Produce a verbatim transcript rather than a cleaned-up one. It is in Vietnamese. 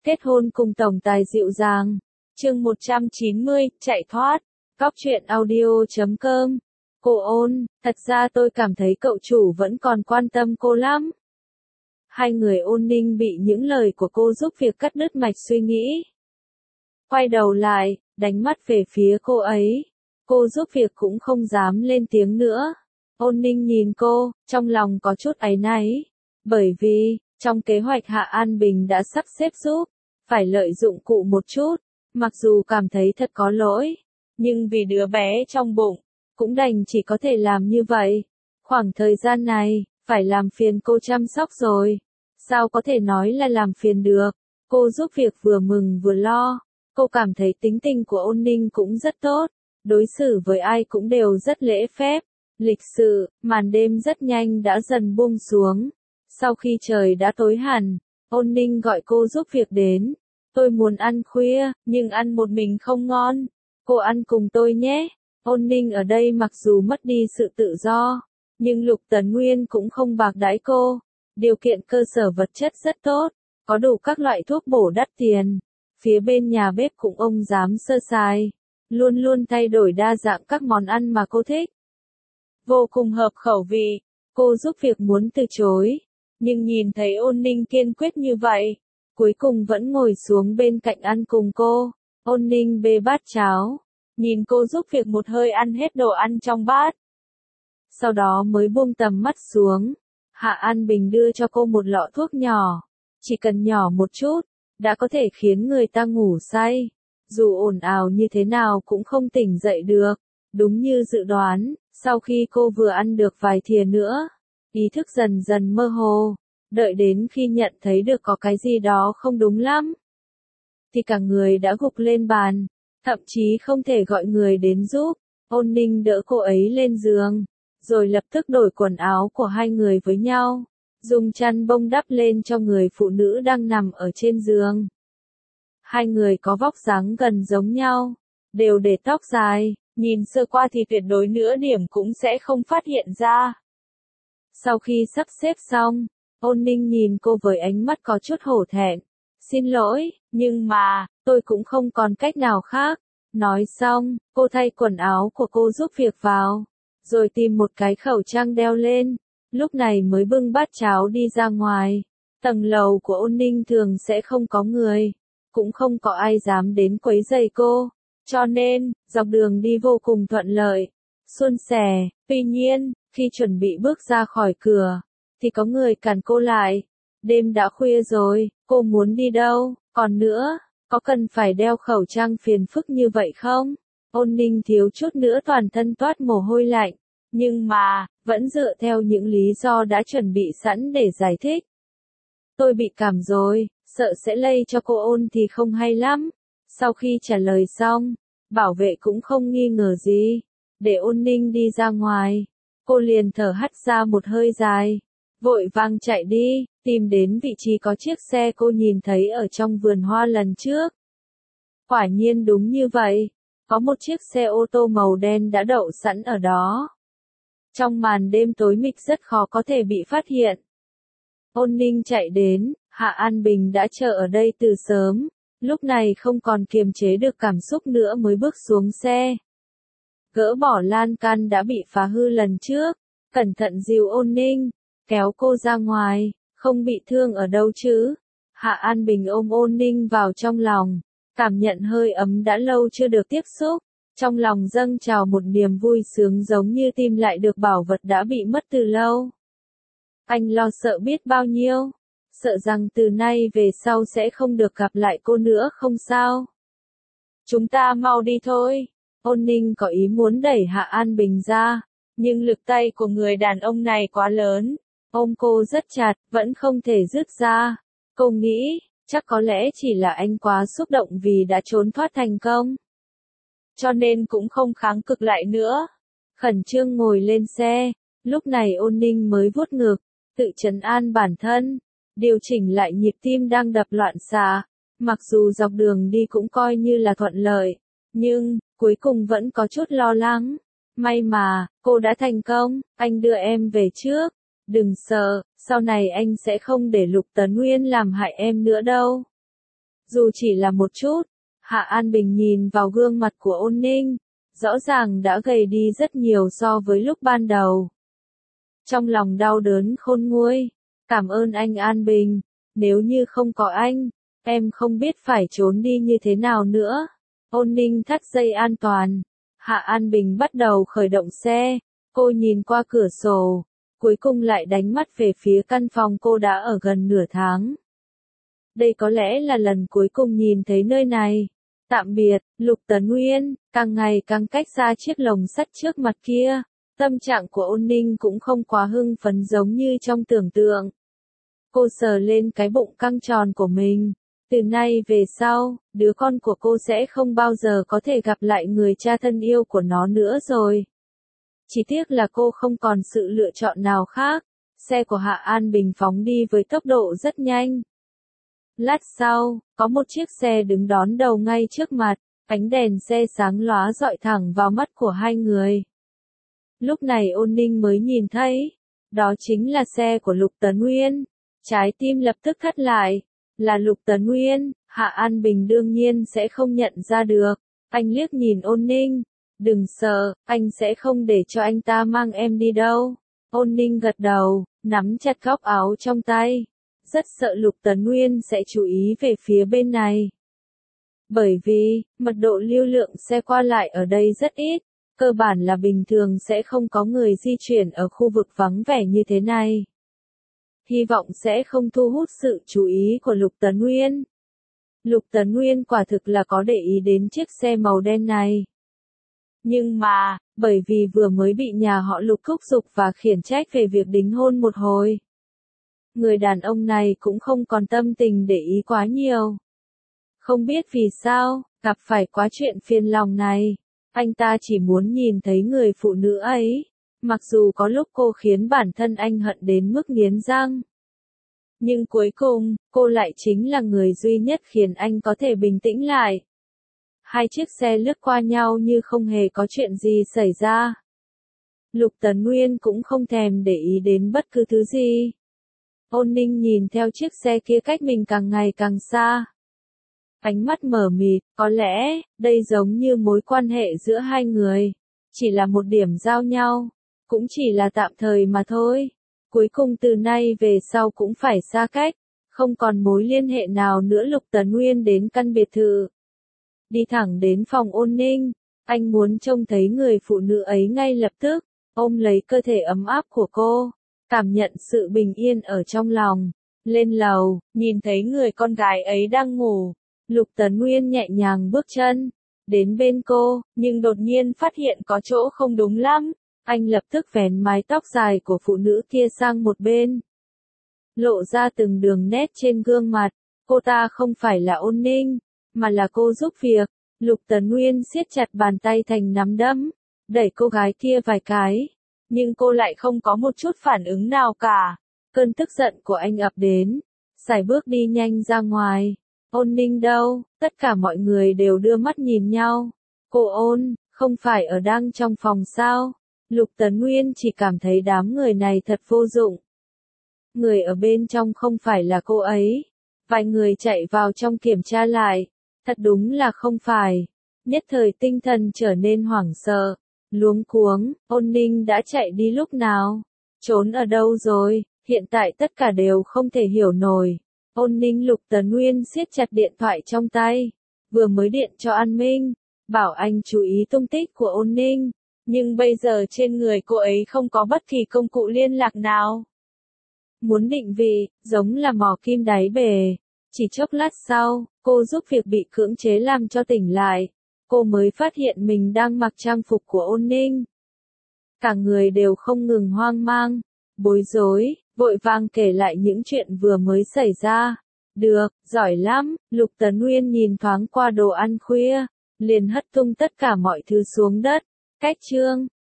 Kết hôn cùng tổng tài dịu dàng. Chương một trăm chín mươi, chạy thoát. Cóc truyện audio chấm com. Cô Ôn, thật ra tôi cảm thấy cậu chủ vẫn còn quan tâm cô lắm. Hai người Ôn Ninh bị những lời của cô giúp việc cắt đứt mạch suy nghĩ. Quay đầu lại, đánh mắt về phía cô ấy. Cô giúp việc cũng không dám lên tiếng nữa. Ôn Ninh nhìn cô, trong lòng có chút áy náy. Bởi vì, trong kế hoạch Hạ An Bình đã sắp xếp giúp, phải lợi dụng cụ một chút, mặc dù cảm thấy thật có lỗi, nhưng vì đứa bé trong bụng, cũng đành chỉ có thể làm như vậy. Khoảng thời gian này, phải làm phiền cô chăm sóc rồi. Sao có thể nói là làm phiền được? Cô giúp việc vừa mừng vừa lo. Cô cảm thấy tính tình của Ôn Ninh cũng rất tốt, đối xử với ai cũng đều rất lễ phép, lịch sự. Màn đêm rất nhanh đã dần buông xuống. Sau khi trời đã tối hẳn, Ôn Ninh gọi cô giúp việc đến. Tôi muốn ăn khuya, nhưng ăn một mình không ngon. Cô ăn cùng tôi nhé. Ôn Ninh ở đây mặc dù mất đi sự tự do, nhưng Lục Tấn Nguyên cũng không bạc đãi cô. Điều kiện cơ sở vật chất rất tốt, có đủ các loại thuốc bổ đắt tiền. Phía bên nhà bếp cũng ông dám sơ sài, luôn luôn thay đổi đa dạng các món ăn mà cô thích. Vô cùng hợp khẩu vị, cô giúp việc muốn từ chối, nhưng nhìn thấy Ôn Ninh kiên quyết như vậy, cuối cùng vẫn ngồi xuống bên cạnh ăn cùng cô. Ôn Ninh bê bát cháo, nhìn cô giúp việc một hơi ăn hết đồ ăn trong bát. Sau đó mới buông tầm mắt xuống. Hạ An Bình đưa cho cô một lọ thuốc nhỏ, chỉ cần nhỏ một chút, đã có thể khiến người ta ngủ say. Dù ồn ào như thế nào cũng không tỉnh dậy được. Đúng như dự đoán, sau khi cô vừa ăn được vài thìa nữa, ý thức dần dần mơ hồ. Đợi đến khi nhận thấy được có cái gì đó không đúng lắm, thì cả người đã gục lên bàn, thậm chí không thể gọi người đến giúp. Ôn Ninh đỡ cô ấy lên giường, rồi lập tức đổi quần áo của hai người với nhau, dùng chăn bông đắp lên cho người phụ nữ đang nằm ở trên giường. Hai người có vóc dáng gần giống nhau, đều để tóc dài, nhìn sơ qua thì tuyệt đối nửa điểm cũng sẽ không phát hiện ra. Sau khi sắp xếp xong, Ôn Ninh nhìn cô với ánh mắt có chút hổ thẹn. Xin lỗi, nhưng mà, tôi cũng không còn cách nào khác. Nói xong, cô thay quần áo của cô giúp việc vào, rồi tìm một cái khẩu trang đeo lên, lúc này mới bưng bát cháo đi ra ngoài. Tầng lầu của Ôn Ninh thường sẽ không có người, cũng không có ai dám đến quấy rầy cô, cho nên, dọc đường đi vô cùng thuận lợi, suôn sẻ. Tuy nhiên, khi chuẩn bị bước ra khỏi cửa, thì có người cản cô lại. Đêm đã khuya rồi, cô muốn đi đâu? Còn nữa, có cần phải đeo khẩu trang phiền phức như vậy không? Ôn Ninh thiếu chút nữa toàn thân toát mồ hôi lạnh, nhưng mà, vẫn dựa theo những lý do đã chuẩn bị sẵn để giải thích. Tôi bị cảm rồi, sợ sẽ lây cho cô Ôn thì không hay lắm. Sau khi trả lời xong, bảo vệ cũng không nghi ngờ gì, để Ôn Ninh đi ra ngoài. Cô liền thở hắt ra một hơi dài, vội vàng chạy đi, tìm đến vị trí có chiếc xe cô nhìn thấy ở trong vườn hoa lần trước. Quả nhiên đúng như vậy, có một chiếc xe ô tô màu đen đã đậu sẵn ở đó. Trong màn đêm tối mịt rất khó có thể bị phát hiện. Ôn Ninh chạy đến, Hạ An Bình đã chờ ở đây từ sớm, lúc này không còn kiềm chế được cảm xúc nữa mới bước xuống xe. Gỡ bỏ lan can đã bị phá hư lần trước, cẩn thận dìu Ôn Ninh, kéo cô ra ngoài. Không bị thương ở đâu chứ? Hạ An Bình ôm Ôn Ninh vào trong lòng, cảm nhận hơi ấm đã lâu chưa được tiếp xúc, trong lòng dâng trào một niềm vui sướng giống như tìm lại được bảo vật đã bị mất từ lâu. Anh lo sợ biết bao nhiêu, sợ rằng từ nay về sau sẽ không được gặp lại cô nữa không sao? Chúng ta mau đi thôi. Ôn Ninh có ý muốn đẩy Hạ An Bình ra, nhưng lực tay của người đàn ông này quá lớn. Ôm cô rất chặt, vẫn không thể dứt ra. Cô nghĩ, chắc có lẽ chỉ là anh quá xúc động vì đã trốn thoát thành công, cho nên cũng không kháng cự lại nữa. Khẩn trương ngồi lên xe, lúc này Ôn Ninh mới vuốt ngực, tự trấn an bản thân, điều chỉnh lại nhịp tim đang đập loạn xạ. Mặc dù dọc đường đi cũng coi như là thuận lợi, nhưng, cuối cùng vẫn có chút lo lắng. May mà, cô đã thành công, anh đưa em về trước. Đừng sợ, sau này anh sẽ không để Lục Tấn Nguyên làm hại em nữa đâu. Dù chỉ là một chút, Hạ An Bình nhìn vào gương mặt của Ôn Ninh, rõ ràng đã gầy đi rất nhiều so với lúc ban đầu. Trong lòng đau đớn khôn nguôi, cảm ơn anh An Bình, nếu như không có anh, em không biết phải trốn đi như thế nào nữa. Ôn Ninh thắt dây an toàn, Hạ An Bình bắt đầu khởi động xe, cô nhìn qua cửa sổ, cuối cùng lại đánh mắt về phía căn phòng cô đã ở gần nửa tháng. Đây có lẽ là lần cuối cùng nhìn thấy nơi này. Tạm biệt, Lục Tấn Nguyên, càng ngày càng cách xa chiếc lồng sắt trước mặt kia. Tâm trạng của Ôn Ninh cũng không quá hưng phấn giống như trong tưởng tượng. Cô sờ lên cái bụng căng tròn của mình. Từ nay về sau, đứa con của cô sẽ không bao giờ có thể gặp lại người cha thân yêu của nó nữa rồi. Chỉ tiếc là cô không còn sự lựa chọn nào khác. Xe của Hạ An Bình phóng đi với tốc độ rất nhanh. Lát sau, có một chiếc xe đứng đón đầu ngay trước mặt, ánh đèn xe sáng lóa rọi thẳng vào mắt của hai người. Lúc này Ôn Ninh mới nhìn thấy, đó chính là xe của Lục Tấn Nguyên. Trái tim lập tức thắt lại, là Lục Tấn Nguyên, Hạ An Bình đương nhiên sẽ không nhận ra được. Anh liếc nhìn Ôn Ninh, đừng sợ, anh sẽ không để cho anh ta mang em đi đâu. Ôn Ninh gật đầu, nắm chặt góc áo trong tay. Rất sợ Lục Tấn Nguyên sẽ chú ý về phía bên này. Bởi vì, mật độ lưu lượng xe qua lại ở đây rất ít, cơ bản là bình thường sẽ không có người di chuyển ở khu vực vắng vẻ như thế này. Hy vọng sẽ không thu hút sự chú ý của Lục Tấn Nguyên. Lục Tấn Nguyên quả thực là có để ý đến chiếc xe màu đen này. Nhưng mà, bởi vì vừa mới bị nhà họ Lục thúc giục và khiển trách về việc đính hôn một hồi. Người đàn ông này cũng không còn tâm tình để ý quá nhiều. Không biết vì sao, gặp phải quá chuyện phiền lòng này, anh ta chỉ muốn nhìn thấy người phụ nữ ấy, mặc dù có lúc cô khiến bản thân anh hận đến mức nghiến răng. Nhưng cuối cùng, cô lại chính là người duy nhất khiến anh có thể bình tĩnh lại. Hai chiếc xe lướt qua nhau như không hề có chuyện gì xảy ra. Lục Tấn Nguyên cũng không thèm để ý đến bất cứ thứ gì. Ôn Ninh nhìn theo chiếc xe kia cách mình càng ngày càng xa. Ánh mắt mờ mịt, có lẽ, đây giống như mối quan hệ giữa hai người. Chỉ là một điểm giao nhau, cũng chỉ là tạm thời mà thôi. Cuối cùng từ nay về sau cũng phải xa cách, không còn mối liên hệ nào nữa. Lục Tấn Nguyên đến căn biệt thự. Đi thẳng đến phòng Ôn Ninh, anh muốn trông thấy người phụ nữ ấy ngay lập tức, ôm lấy cơ thể ấm áp của cô. Cảm nhận sự bình yên ở trong lòng. Lên lầu, nhìn thấy người con gái ấy đang ngủ. Lục Tấn Nguyên nhẹ nhàng bước chân, đến bên cô, nhưng đột nhiên phát hiện có chỗ không đúng lắm. Anh lập tức vén mái tóc dài của phụ nữ kia sang một bên. Lộ ra từng đường nét trên gương mặt. Cô ta không phải là Ôn Ninh, mà là cô giúp việc. Lục Tấn Nguyên siết chặt bàn tay thành nắm đấm, đẩy cô gái kia vài cái. Nhưng cô lại không có một chút phản ứng nào cả. Cơn tức giận của anh ập đến. Sải bước đi nhanh ra ngoài. Ôn Ninh đâu? Tất cả mọi người đều đưa mắt nhìn nhau. Cô Ôn, không phải ở đang trong phòng sao? Lục Tấn Nguyên chỉ cảm thấy đám người này thật vô dụng. Người ở bên trong không phải là cô ấy. Vài người chạy vào trong kiểm tra lại. Thật đúng là không phải. Nhất thời tinh thần trở nên hoảng sợ. Luống cuống, Ôn Ninh đã chạy đi lúc nào? Trốn ở đâu rồi? Hiện tại tất cả đều không thể hiểu nổi. Ôn Ninh. Lục Tấn Nguyên siết chặt điện thoại trong tay. Vừa mới điện cho An Minh, bảo anh chú ý tung tích của Ôn Ninh. Nhưng bây giờ trên người cô ấy không có bất kỳ công cụ liên lạc nào. Muốn định vị, giống là mò kim đáy bể. Chỉ chốc lát sau, cô giúp việc bị cưỡng chế làm cho tỉnh lại. Cô mới phát hiện mình đang mặc trang phục của Ôn Ninh. Cả người đều không ngừng hoang mang, bối rối, vội vàng kể lại những chuyện vừa mới xảy ra. Được, giỏi lắm. Lục Tấn Nguyên nhìn thoáng qua đồ ăn khuya, liền hất tung tất cả mọi thứ xuống đất. Cách chương